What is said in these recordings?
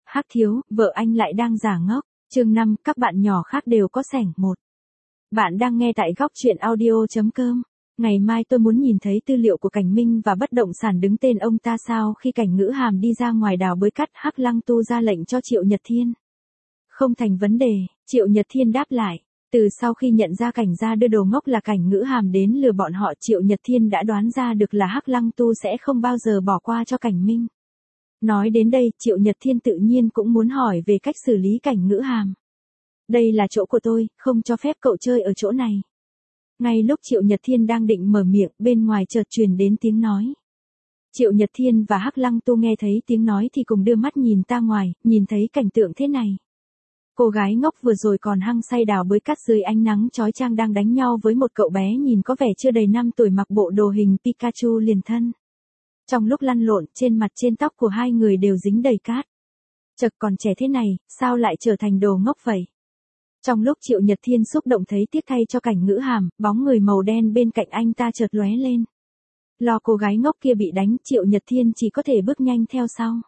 Hắc thiếu, vợ anh lại đang giả ngốc. Chương 5, các bạn nhỏ khác đều có sảnh. 1. Bạn đang nghe tại góc truyện audio.com. Ngày mai tôi muốn nhìn thấy tư liệu của Cảnh Minh và bất động sản đứng tên ông ta sao. Khi Cảnh Ngữ Hàm đi ra ngoài đào bới cát, Hắc Lăng Tu ra lệnh cho Triệu Nhật Thiên. Không thành vấn đề, Triệu Nhật Thiên đáp lại. Từ sau khi nhận ra Cảnh gia đưa đồ ngốc là Cảnh Ngữ Hàm đến lừa bọn họ, Triệu Nhật Thiên đã đoán ra được là Hắc Lăng Tu sẽ không bao giờ bỏ qua cho Cảnh Minh. Nói đến đây, Triệu Nhật Thiên tự nhiên cũng muốn hỏi về cách xử lý Cảnh Ngữ Hàm. Đây là chỗ của tôi, không cho phép cậu chơi ở chỗ này. Ngay lúc Triệu Nhật Thiên đang định mở miệng, bên ngoài chợt truyền đến tiếng nói. Triệu Nhật Thiên và Hắc Lăng Tu nghe thấy tiếng nói thì cùng đưa mắt nhìn ra ngoài, nhìn thấy cảnh tượng thế này. Cô gái ngốc vừa rồi còn hăng say đào bới cát dưới ánh nắng chói chang đang đánh nhau với một cậu bé nhìn có vẻ chưa đầy 5 tuổi mặc bộ đồ hình Pikachu liền thân. Trong lúc lăn lộn, trên mặt trên tóc của hai người đều dính đầy cát. Chật, còn trẻ thế này, sao lại trở thành đồ ngốc vậy? Trong lúc Triệu Nhật Thiên xúc động thấy tiếc thay cho Cảnh Ngữ Hàm, bóng người màu đen bên cạnh anh ta chợt lóe lên. Lo cô gái ngốc kia bị đánh, Triệu Nhật Thiên chỉ có thể bước nhanh theo sau.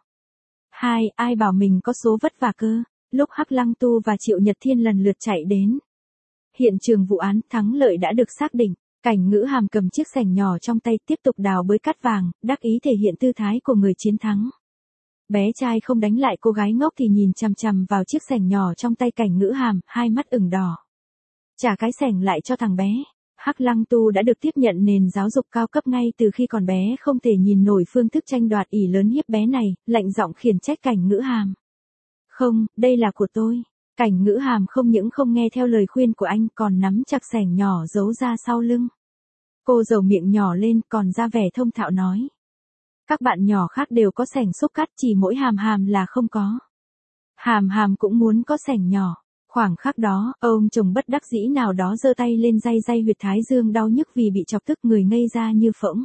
Ai bảo mình có số vất vả cơ? Lúc Hắc Lăng Tu và Triệu Nhật Thiên lần lượt chạy đến hiện trường vụ án, thắng lợi đã được xác định. Cảnh Ngữ Hàm cầm chiếc xẻng nhỏ trong tay tiếp tục đào bới cát vàng, đắc ý thể hiện tư thái của người chiến thắng. Bé trai không đánh lại cô gái ngốc thì nhìn chằm chằm vào chiếc xẻng nhỏ trong tay Cảnh Ngữ Hàm, hai mắt ửng đỏ. Trả cái xẻng lại cho thằng bé. Hắc Lăng Tu đã được tiếp nhận nền giáo dục cao cấp ngay từ khi còn bé, không thể nhìn nổi phương thức tranh đoạt ỷ lớn hiếp bé này, lạnh giọng khiển trách Cảnh Ngữ Hàm. Không, đây là của tôi. Cảnh Ngữ Hàm không những không nghe theo lời khuyên của anh còn nắm chặt xẻng nhỏ giấu ra sau lưng. Cô dầu miệng nhỏ lên còn ra vẻ thông thạo nói. Các bạn nhỏ khác đều có xẻng xúc cát, chỉ mỗi Hàm Hàm là không có. Hàm Hàm cũng muốn có xẻng nhỏ. Khoảng khắc đó, ông chồng bất đắc dĩ nào đó giơ tay lên day huyệt thái dương đau nhức vì bị chọc tức, người ngây ra như phỗng.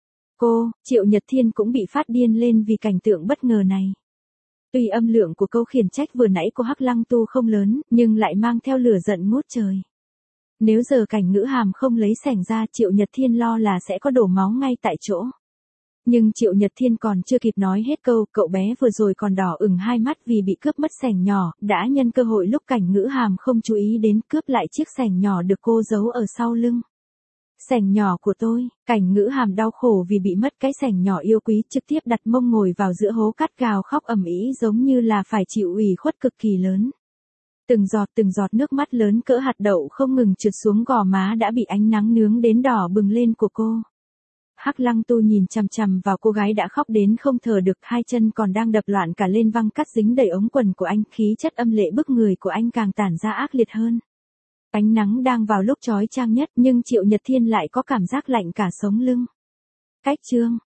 Triệu Nhật Thiên cũng bị phát điên lên vì cảnh tượng bất ngờ này. Tuy âm lượng của câu khiển trách vừa nãy của Hắc Lăng Tu không lớn, nhưng lại mang theo lửa giận ngút trời. Nếu giờ Cảnh Ngữ Hàm không lấy xẻng ra, Triệu Nhật Thiên lo là sẽ có đổ máu ngay tại chỗ. Nhưng Triệu Nhật Thiên còn chưa kịp nói hết câu, cậu bé vừa rồi còn đỏ ửng hai mắt vì bị cướp mất xẻng nhỏ, đã nhân cơ hội lúc Cảnh Ngữ Hàm không chú ý đến cướp lại chiếc xẻng nhỏ được cô giấu ở sau lưng. Xẻng nhỏ của tôi. Cảnh Ngữ Hàm đau khổ vì bị mất cái xẻng nhỏ yêu quý, trực tiếp đặt mông ngồi vào giữa hố cát gào khóc ầm ĩ giống như là phải chịu ủy khuất cực kỳ lớn. Từng giọt nước mắt lớn cỡ hạt đậu không ngừng trượt xuống gò má đã bị ánh nắng nướng đến đỏ bừng lên của cô. Hắc Lăng Tu nhìn chằm chằm vào cô gái đã khóc đến không thở được, hai chân còn đang đập loạn cả lên văng cát dính đầy ống quần của anh, khí chất âm lệ bức người của anh càng tản ra ác liệt hơn. Ánh nắng đang vào lúc chói chang nhất nhưng Triệu Nhật Thiên lại có cảm giác lạnh cả sống lưng. Cách chương